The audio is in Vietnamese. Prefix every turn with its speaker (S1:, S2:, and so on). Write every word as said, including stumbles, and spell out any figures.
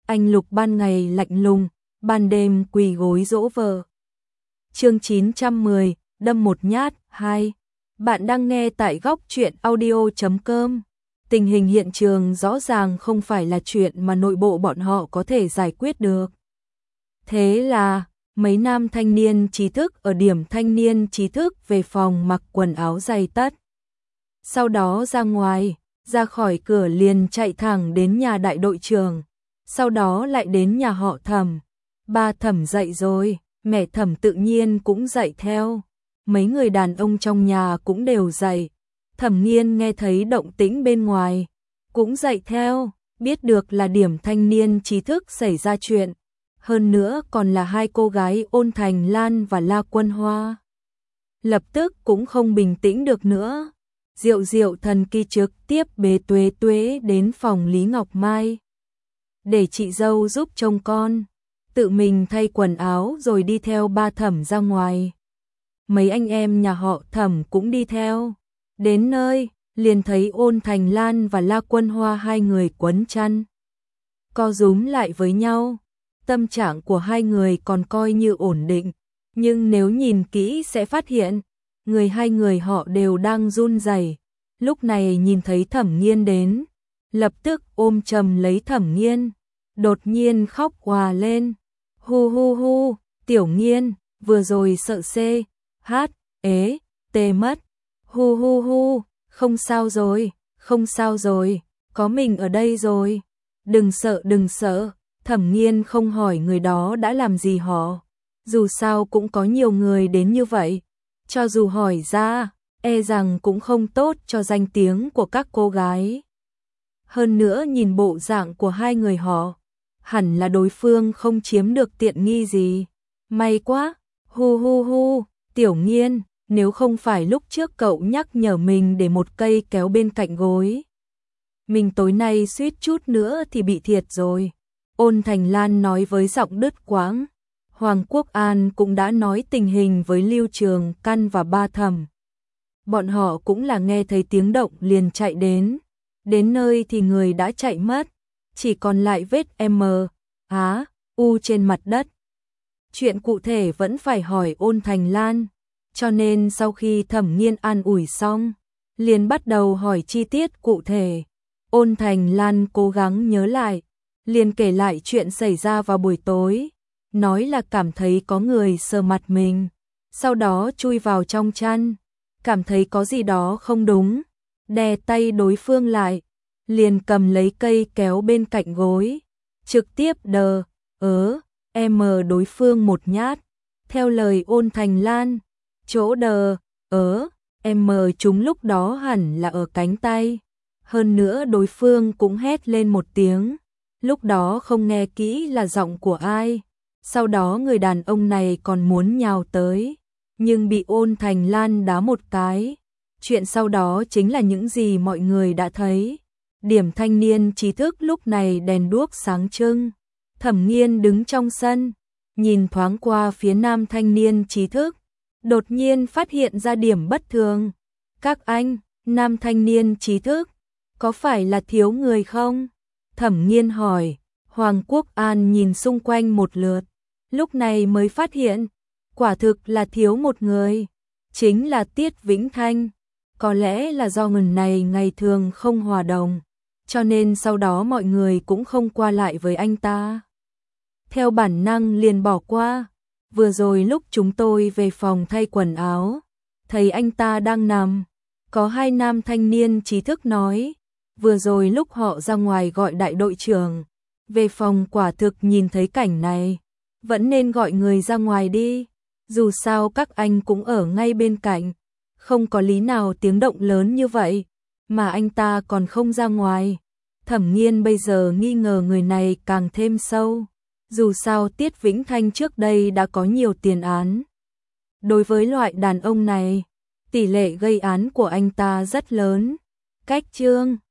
S1: anh Lục ban ngày lạnh lùng, ban đêm quỳ gối dỗ vợ. Chương chín trăm mười, đâm một nhát, hai. Bạn đang nghe tại góc truyện audio chấm com. Tình hình hiện trường rõ ràng không phải là chuyện mà nội bộ bọn họ có thể giải quyết được. Thế là, mấy nam thanh niên trí thức ở điểm thanh niên trí thức về phòng mặc quần áo giày tất. Sau đó ra ngoài, ra khỏi cửa liền chạy thẳng đến nhà đại đội trưởng, sau đó lại đến nhà họ Thẩm. Ba Thẩm dậy rồi, mẹ Thẩm tự nhiên cũng dậy theo. Mấy người đàn ông trong nhà cũng đều dậy. Thẩm Nghiên nghe thấy động tĩnh bên ngoài, cũng dậy theo, biết được là điểm thanh niên trí thức xảy ra chuyện. Hơn nữa còn là hai cô gái Ôn Thành Lan và La Quân Hoa. Lập tức cũng không bình tĩnh được nữa. Diệu Diệu thần kỳ trực tiếp bế Tuế Tuế đến phòng Lý Ngọc Mai. Để chị dâu giúp trông con. Tự mình thay quần áo rồi đi theo ba Thẩm ra ngoài. Mấy anh em nhà họ Thẩm cũng đi theo. Đến nơi, liền thấy Ôn Thành Lan và La Quân Hoa hai người quấn chăn, co rúm lại với nhau. Tâm trạng của hai người còn coi như ổn định, nhưng nếu nhìn kỹ sẽ phát hiện, người hai người họ đều đang run rẩy. Lúc này nhìn thấy Thẩm Nghiên đến, lập tức ôm chầm lấy Thẩm Nghiên, đột nhiên khóc òa lên. Hu hu hu, Tiểu Nghiên, vừa rồi sợ xê, hát, ế, tê mất. Hu hu hu, không sao rồi, không sao rồi, có mình ở đây rồi. Đừng sợ đừng sợ, Thẩm Nghiên không hỏi người đó đã làm gì họ. Dù sao cũng có nhiều người đến như vậy, cho dù hỏi ra, e rằng cũng không tốt cho danh tiếng của các cô gái. Hơn nữa nhìn bộ dạng của hai người họ, hẳn là đối phương không chiếm được tiện nghi gì. May quá, hu hu hu, Tiểu Nghiên, nếu không phải lúc trước cậu nhắc nhở mình để một cây kéo bên cạnh gối, mình tối nay suýt chút nữa thì bị thiệt rồi. Ôn Thành Lan nói với giọng đứt quãng. Hoàng Quốc An cũng đã nói tình hình với Lưu Trường Căn và ba Thẩm. Bọn họ cũng là nghe thấy tiếng động liền chạy đến. Đến nơi thì người đã chạy mất, chỉ còn lại vết M, Á, U trên mặt đất. Chuyện cụ thể vẫn phải hỏi Ôn Thành Lan, cho nên sau khi Thẩm Nghiên an ủi xong, liền bắt đầu hỏi chi tiết cụ thể. Ôn Thành Lan cố gắng nhớ lại, liền kể lại chuyện xảy ra vào buổi tối, nói là cảm thấy có người sờ mặt mình, sau đó chui vào trong chăn, cảm thấy có gì đó không đúng, đè tay đối phương lại, liền cầm lấy cây kéo bên cạnh gối, trực tiếp đờ, ớ, em đối phương một nhát. Theo lời Ôn Thành Lan, chỗ đờ, ớ, em chúng lúc đó hẳn là ở cánh tay. Hơn nữa đối phương cũng hét lên một tiếng, lúc đó không nghe kỹ là giọng của ai. Sau đó người đàn ông này còn muốn nhào tới, nhưng bị Ôn Thành Lan đá một cái. Chuyện sau đó chính là những gì mọi người đã thấy. Điểm thanh niên trí thức lúc này đèn đuốc sáng trưng. Thẩm Nghiên đứng trong sân, nhìn thoáng qua phía nam thanh niên trí thức, đột nhiên phát hiện ra điểm bất thường. Các anh, nam thanh niên trí thức, có phải là thiếu người không? Thẩm Nghiên hỏi. Hoàng Quốc An nhìn xung quanh một lượt, lúc này mới phát hiện, quả thực là thiếu một người, chính là Tiết Vĩnh Thanh. Có lẽ là do người này ngày thường không hòa đồng, cho nên sau đó mọi người cũng không qua lại với anh ta. Theo bản năng liền bỏ qua. Vừa rồi lúc chúng tôi về phòng thay quần áo, thấy anh ta đang nằm. Có hai nam thanh niên trí thức nói, vừa rồi lúc họ ra ngoài gọi đại đội trưởng, về phòng quả thực nhìn thấy cảnh này, vẫn nên gọi người ra ngoài đi. Dù sao các anh cũng ở ngay bên cạnh, không có lý nào tiếng động lớn như vậy, mà anh ta còn không ra ngoài. Thẩm Nghiên bây giờ nghi ngờ người này càng thêm sâu. Dù sao Tiết Vĩnh Thanh trước đây đã có nhiều tiền án. Đối với loại đàn ông này, tỷ lệ gây án của anh ta rất lớn. Cách chương